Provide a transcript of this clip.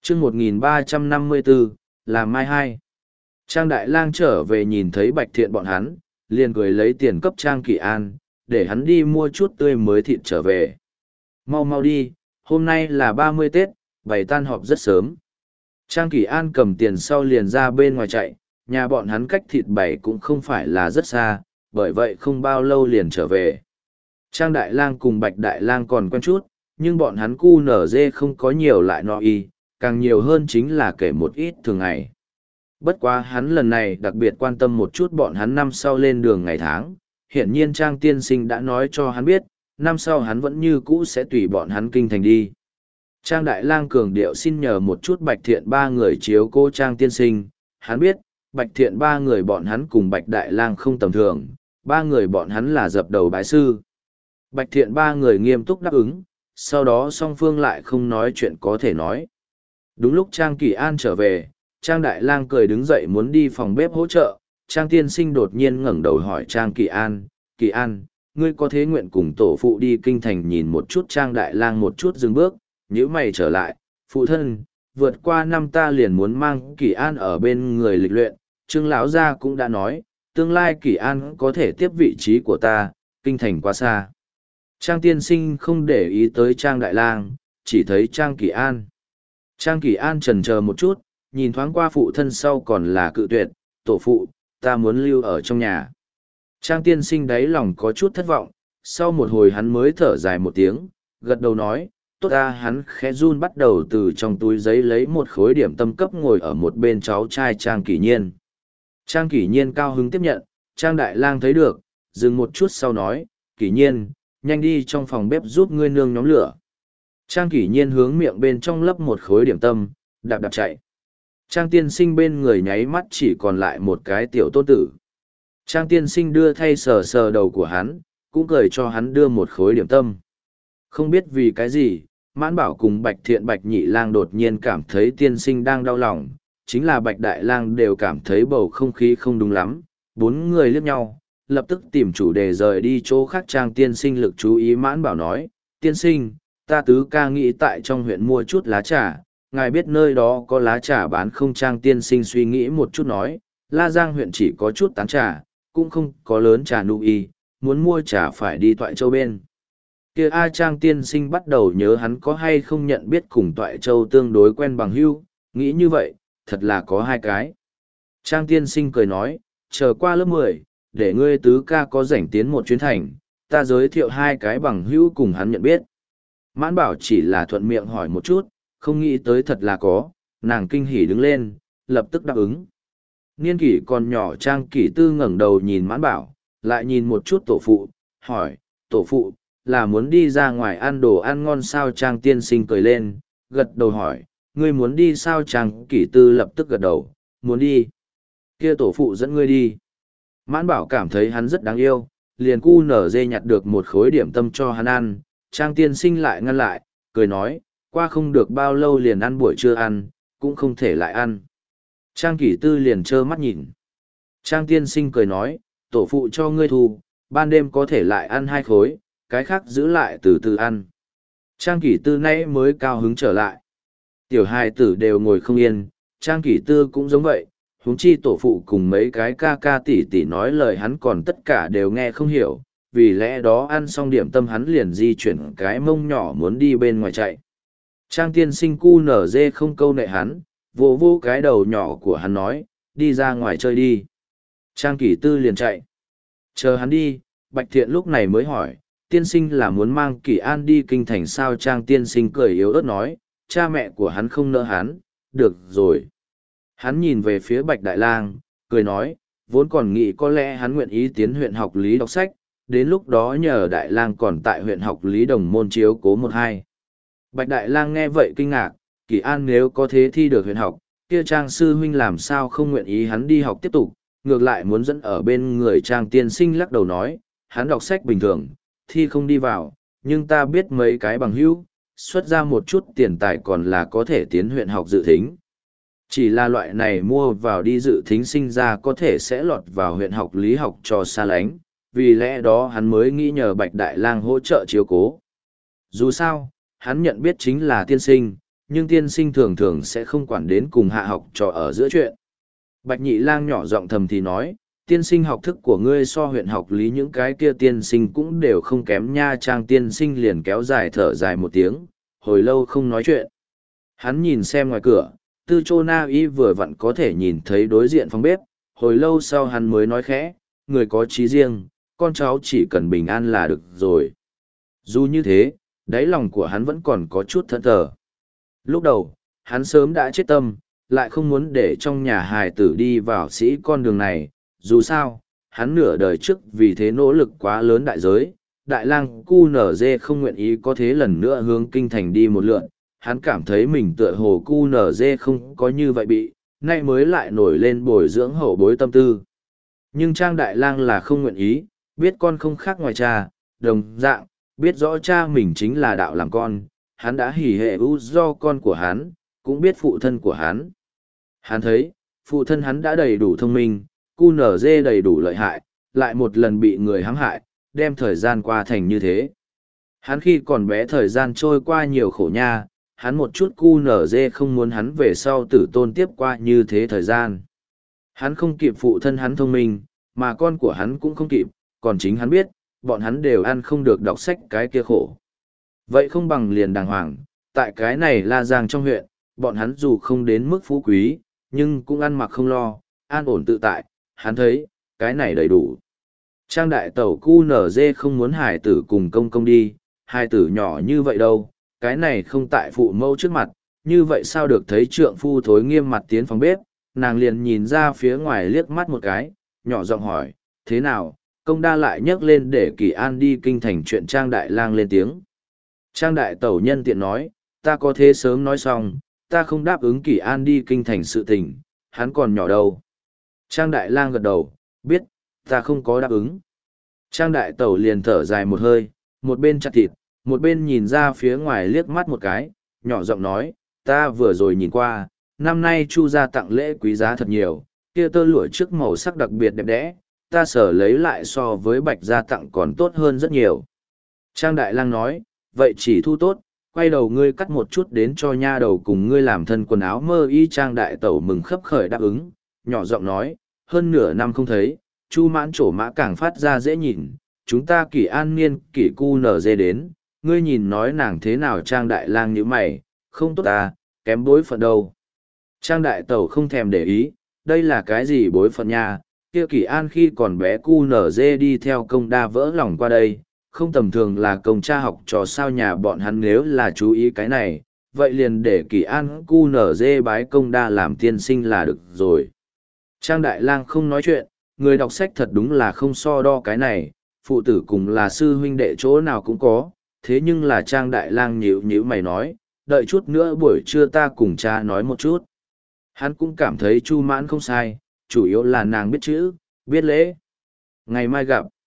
chương 1354, làm mai hai. Trang Đại Lang trở về nhìn thấy Bạch Thiện bọn hắn, liền cười lấy tiền cấp Trang Kỳ An, để hắn đi mua chút tươi mới thịt trở về. Mau mau đi, hôm nay là 30 Tết, bày tan họp rất sớm. Trang Kỳ An cầm tiền sau liền ra bên ngoài chạy, nhà bọn hắn cách thịt bày cũng không phải là rất xa, bởi vậy không bao lâu liền trở về. Trang Đại Lang cùng Bạch Đại Lang còn quen chút, nhưng bọn hắn cu nở dê không có nhiều lại nọ y, càng nhiều hơn chính là kể một ít thường ngày. Bất quá hắn lần này đặc biệt quan tâm một chút bọn hắn năm sau lên đường ngày tháng, hiển nhiên Trang tiên sinh đã nói cho hắn biết, năm sau hắn vẫn như cũ sẽ tùy bọn hắn kinh thành đi. Trang Đại Lang cường điệu xin nhờ một chút Bạch Thiện ba người chiếu cô Trang tiên sinh, hắn biết, Bạch Thiện ba người bọn hắn cùng Bạch Đại Lang không tầm thường, ba người bọn hắn là dập đầu bái sư. Bạch Thiện ba người nghiêm túc đáp ứng, sau đó song phương lại không nói chuyện có thể nói. Đúng lúc Trang Kỳ An trở về, Trang Đại Lang cười đứng dậy muốn đi phòng bếp hỗ trợ, Trang tiên sinh đột nhiên ngẩng đầu hỏi Trang Kỳ An, ngươi có thế nguyện cùng tổ phụ đi kinh thành nhìn một chút. Trang Đại Lang một chút dừng bước, nhíu mày trở lại, phụ thân, vượt qua năm ta liền muốn mang Kỳ An ở bên người lịch luyện, Trương lão gia cũng đã nói, tương lai Kỳ An có thể tiếp vị trí của ta, kinh thành quá xa. Trang tiên sinh không để ý tới Trang Đại Lang, chỉ thấy Trang Kỳ An. Trang Kỳ An chần chờ một chút, nhìn thoáng qua phụ thân sau còn là cự tuyệt, tổ phụ, ta muốn lưu ở trong nhà. Trang tiên sinh đáy lòng có chút thất vọng, sau một hồi hắn mới thở dài một tiếng, gật đầu nói, tốt ta. Hắn khẽ run bắt đầu từ trong túi giấy lấy một khối điểm tâm cấp ngồi ở một bên cháu trai Trang Kỷ Nhiên. Trang Kỷ Nhiên cao hứng tiếp nhận, Trang Đại Lang thấy được, dừng một chút sau nói, Kỷ Nhiên, nhanh đi trong phòng bếp giúp ngươi nương nhóm lửa. Trang Kỷ Nhiên hướng miệng bên trong lấp một khối điểm tâm, đạp đạp chạy. Trang tiên sinh bên người nháy mắt chỉ còn lại một cái tiểu tôn tử. Trang tiên sinh đưa thay sờ sờ đầu của hắn, cũng cười cho hắn đưa một khối điểm tâm. Không biết vì cái gì, Mãn Bảo cùng Bạch Thiện Bạch Nhị Lang đột nhiên cảm thấy tiên sinh đang đau lòng, chính là Bạch Đại Lang đều cảm thấy bầu không khí không đúng lắm. Bốn người liếc nhau, lập tức tìm chủ đề rời đi chỗ khác. Trang tiên sinh lực chú ý Mãn Bảo nói, tiên sinh, ta tứ ca nghĩ tại trong huyện mua chút lá trà, ngài biết nơi đó có lá trà bán không? Trang tiên sinh suy nghĩ một chút nói, La Giang huyện chỉ có chút tán trà, cũng không có lớn trà nụ y, muốn mua trà phải đi Toại Châu bên kia. Trang tiên sinh bắt đầu nhớ hắn có hay không nhận biết cùng Toại Châu tương đối quen bằng hữu, nghĩ như vậy, thật là có hai cái. Trang tiên sinh cười nói, chờ qua lớp 10, để ngươi tứ ca có rảnh tiến một chuyến thành, ta giới thiệu hai cái bằng hữu cùng hắn nhận biết. Mãn Bảo chỉ là thuận miệng hỏi một chút, không nghĩ tới thật là có, nàng kinh hỉ đứng lên, lập tức đáp ứng. Niên kỷ còn nhỏ Trang Kỷ Tư ngẩng đầu nhìn Mãn Bảo, lại nhìn một chút tổ phụ, hỏi, tổ phụ, là muốn đi ra ngoài ăn đồ ăn ngon sao? Trang tiên sinh cười lên, gật đầu hỏi, ngươi muốn đi sao? Trang Kỷ Tư lập tức gật đầu, muốn đi. Kia tổ phụ dẫn ngươi đi. Mãn Bảo cảm thấy hắn rất đáng yêu, liền cu nở dê nhặt được một khối điểm tâm cho hắn ăn. Trang tiên sinh lại ngăn lại, cười nói, qua không được bao lâu liền ăn buổi trưa ăn, cũng không thể lại ăn. Trang Kỷ Tư liền trơ mắt nhìn. Trang tiên sinh cười nói, tổ phụ cho ngươi thu, ban đêm có thể lại ăn 2 khối, cái khác giữ lại từ từ ăn. Trang Kỷ Tư nãy mới cao hứng trở lại. Tiểu hài tử đều ngồi không yên, Trang Kỷ Tư cũng giống vậy, huống chi tổ phụ cùng mấy cái ca ca tỷ tỷ nói lời hắn còn tất cả đều nghe không hiểu, vì lẽ đó ăn xong điểm tâm hắn liền di chuyển cái mông nhỏ muốn đi bên ngoài chạy. Trang tiên sinh cu nở dê không câu nệ hắn, vô vô cái đầu nhỏ của hắn nói, đi ra ngoài chơi đi. Trang Kỷ Tư liền chạy. Chờ hắn đi, Bạch Thiện lúc này mới hỏi, tiên sinh là muốn mang Kỷ An đi kinh thành sao? Trang tiên sinh cười yếu ớt nói, cha mẹ của hắn không nỡ hắn, được rồi. Hắn nhìn về phía Bạch Đại Lang, cười nói, vốn còn nghĩ có lẽ hắn nguyện ý tiến huyện học lý đọc sách, đến lúc đó nhờ Đại Lang còn tại huyện học lý đồng môn chiếu cố 1-2. Bạch Đại Lang nghe vậy kinh ngạc, Kỷ An nếu có thế thi được huyện học, kia Trang sư huynh làm sao không nguyện ý hắn đi học tiếp tục, ngược lại muốn dẫn ở bên người. Trang tiên sinh lắc đầu nói, hắn đọc sách bình thường, thi không đi vào, nhưng ta biết mấy cái bằng hữu, xuất ra một chút tiền tài còn là có thể tiến huyện học dự thính. Chỉ là loại này mua vào đi dự thính sinh ra có thể sẽ lọt vào huyện học lý học cho xa lánh, vì lẽ đó hắn mới nghĩ nhờ Bạch Đại Lang hỗ trợ chiếu cố. Dù sao, hắn nhận biết chính là tiên sinh, nhưng tiên sinh thường thường sẽ không quản đến cùng hạ học trò ở giữa chuyện. Bạch Nhị Lang nhỏ giọng thầm thì nói, tiên sinh học thức của ngươi so huyện học lý những cái kia tiên sinh cũng đều không kém nha. Trang tiên sinh liền kéo dài thở dài một tiếng, hồi lâu không nói chuyện. Hắn nhìn xem ngoài cửa, Tư Chô Na Y vừa vặn có thể nhìn thấy đối diện phòng bếp, hồi lâu sau hắn mới nói khẽ, người có trí riêng, con cháu chỉ cần bình an là được rồi. Dù như thế, đáy lòng của hắn vẫn còn có chút thẫn thờ. Lúc đầu, hắn sớm đã chết tâm, lại không muốn để trong nhà hài tử đi vào sĩ con đường này, dù sao, hắn nửa đời trước vì thế nỗ lực quá lớn đại giới, đại lang cu nở dê không nguyện ý có thế lần nữa hướng kinh thành đi một lượn, hắn cảm thấy mình tựa hồ cu nở dê không có như vậy bị, nay mới lại nổi lên bồi dưỡng hậu bối tâm tư. Nhưng Trang Đại Lang là không nguyện ý, biết con không khác ngoài cha, đồng dạng, biết rõ cha mình chính là đạo làm con, hắn đã hỉ hệ ưu do con của hắn, cũng biết phụ thân của hắn. Hắn thấy, phụ thân hắn đã đầy đủ thông minh, cu nở dê đầy đủ lợi hại, lại một lần bị người hãm hại, đem thời gian qua thành như thế. Hắn khi còn bé thời gian trôi qua nhiều khổ nha, hắn một chút cu nở dê không muốn hắn về sau tử tôn tiếp qua như thế thời gian. Hắn không kịp phụ thân hắn thông minh, mà con của hắn cũng không kịp, còn chính hắn biết, bọn hắn đều ăn không được đọc sách cái kia khổ. Vậy không bằng liền đàng hoàng, tại cái này La Giang trong huyện, bọn hắn dù không đến mức phú quý, nhưng cũng ăn mặc không lo, an ổn tự tại, hắn thấy, cái này đầy đủ. Trang đại tẩu cu nở dê không muốn hải tử cùng công công đi, hải tử nhỏ như vậy đâu, cái này không tại phụ mẫu trước mặt, như vậy sao được thấy trượng phu thối nghiêm mặt tiến phòng bếp, nàng liền nhìn ra phía ngoài liếc mắt một cái, nhỏ giọng hỏi, thế nào, công đa lại nhấc lên để Kỳ An đi kinh thành chuyện Trang Đại Lang lên tiếng. Trang Đại Tẩu nhân tiện nói, ta có thế sớm nói xong, ta không đáp ứng Kỳ An đi kinh thành sự tình, hắn còn nhỏ đâu. Trang Đại Lang gật đầu, biết, ta không có đáp ứng. Trang Đại Tẩu liền thở dài một hơi, một bên chặt thịt, một bên nhìn ra phía ngoài liếc mắt một cái, nhỏ giọng nói, ta vừa rồi nhìn qua, năm nay Chu gia tặng lễ quý giá thật nhiều, kia tơ lụa trước màu sắc đặc biệt đẹp đẽ, ta sở lấy lại so với Bạch gia tặng còn tốt hơn rất nhiều. Trang Đại Lang nói, vậy chỉ thu tốt, quay đầu ngươi cắt một chút đến cho nha đầu cùng ngươi làm thân quần áo mơ y. Trang Đại Tẩu mừng khấp khởi đáp ứng, nhỏ giọng nói, hơn nửa năm không thấy, Chu mãn trổ mã càng phát ra dễ nhìn, chúng ta Kỳ An niên Kỳ cu nở dê đến, ngươi nhìn nói nàng thế nào. Trang Đại Lang nhíu mày, không tốt ta, kém bối phận đâu. Trang Đại Tẩu không thèm để ý, đây là cái gì bối phận nha, kia Kỳ An khi còn bé cu nở dê đi theo công đa vỡ lòng qua đây, không tầm thường là công cha học trò sao nhà bọn hắn. Nếu là chú ý cái này, vậy liền để Kỳ An cu nở dê bái công đa làm tiên sinh là được rồi. Trang Đại Lang không nói chuyện, người đọc sách thật đúng là không so đo cái này, phụ tử cùng là sư huynh đệ chỗ nào cũng có, thế nhưng là Trang Đại Lang nhíu nhíu mày nói, đợi chút nữa buổi trưa ta cùng cha nói một chút. Hắn cũng cảm thấy Chu mãn không sai, chủ yếu là nàng biết chữ, biết lễ. Ngày mai gặp.